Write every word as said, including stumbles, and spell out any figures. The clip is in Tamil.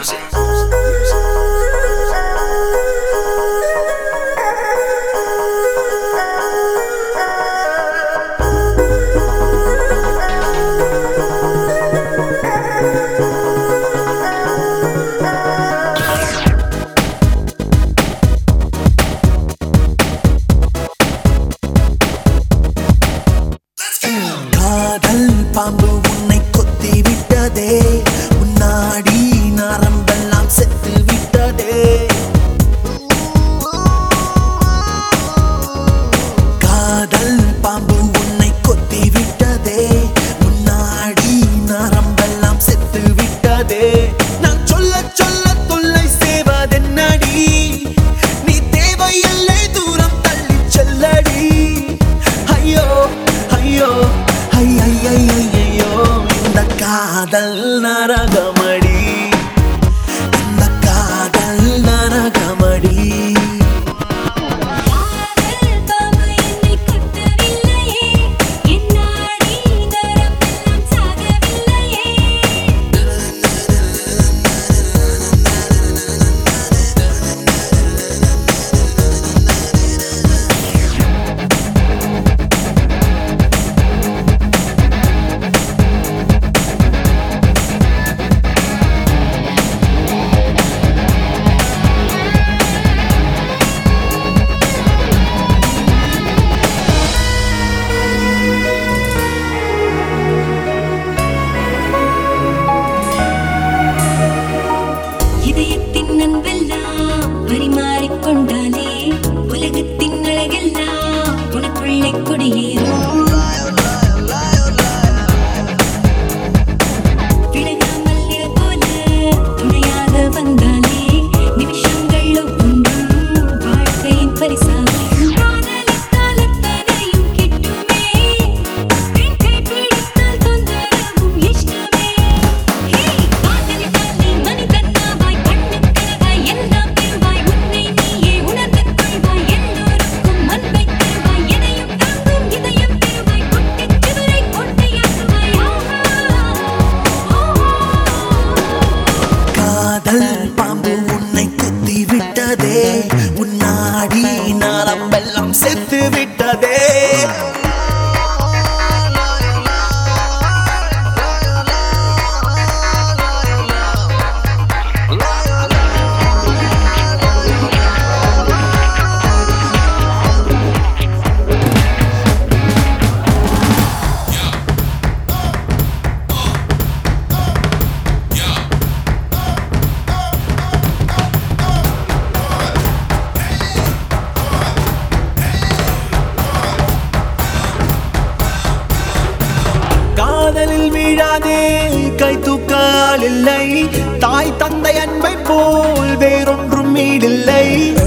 காதல் பாம்பு உன்னை கொத்தி விட்டதே, உன்னாடி நரம்பெல்லாம் செத்து விட்டதே. காதல் பாம்பு உன்னை கொத்தி விட்டதே, உன்னாடி நரம்பெல்லாம் செத்து விட்டதே. நான் சொல்ல சொல்ல தொல்லை செய்வதென்னடி, நீ தேவையில்லை தூரம் தள்ளி செல்லடி. ஐயோ ஐயோ ஐயையையோ, இந்த காதல் நரகமடி, இந்த காதல் நரகமடி. பரிமாறிக்கொண்டாலே உலகத்தின் அழகெல்லாம் உனக்குள்ளே குடியேறும். விலகாமல் நிழல் போல துணையாக வந்தாலே நிமிஷங்கள் ஒவ்வொன்றும் வாழ்க்கையின் பரிசாகும். பாம்பு உன்னை குத்தி விட்டதே, உன்னாடி நரம்பெல்லாம் செத்து விட்டதே. காதலில் வீழாதே, கை தூக்கால் இல்லை, தாய் தந்தை அன்பை போல் வேறொன்றும் ஈடில்லை.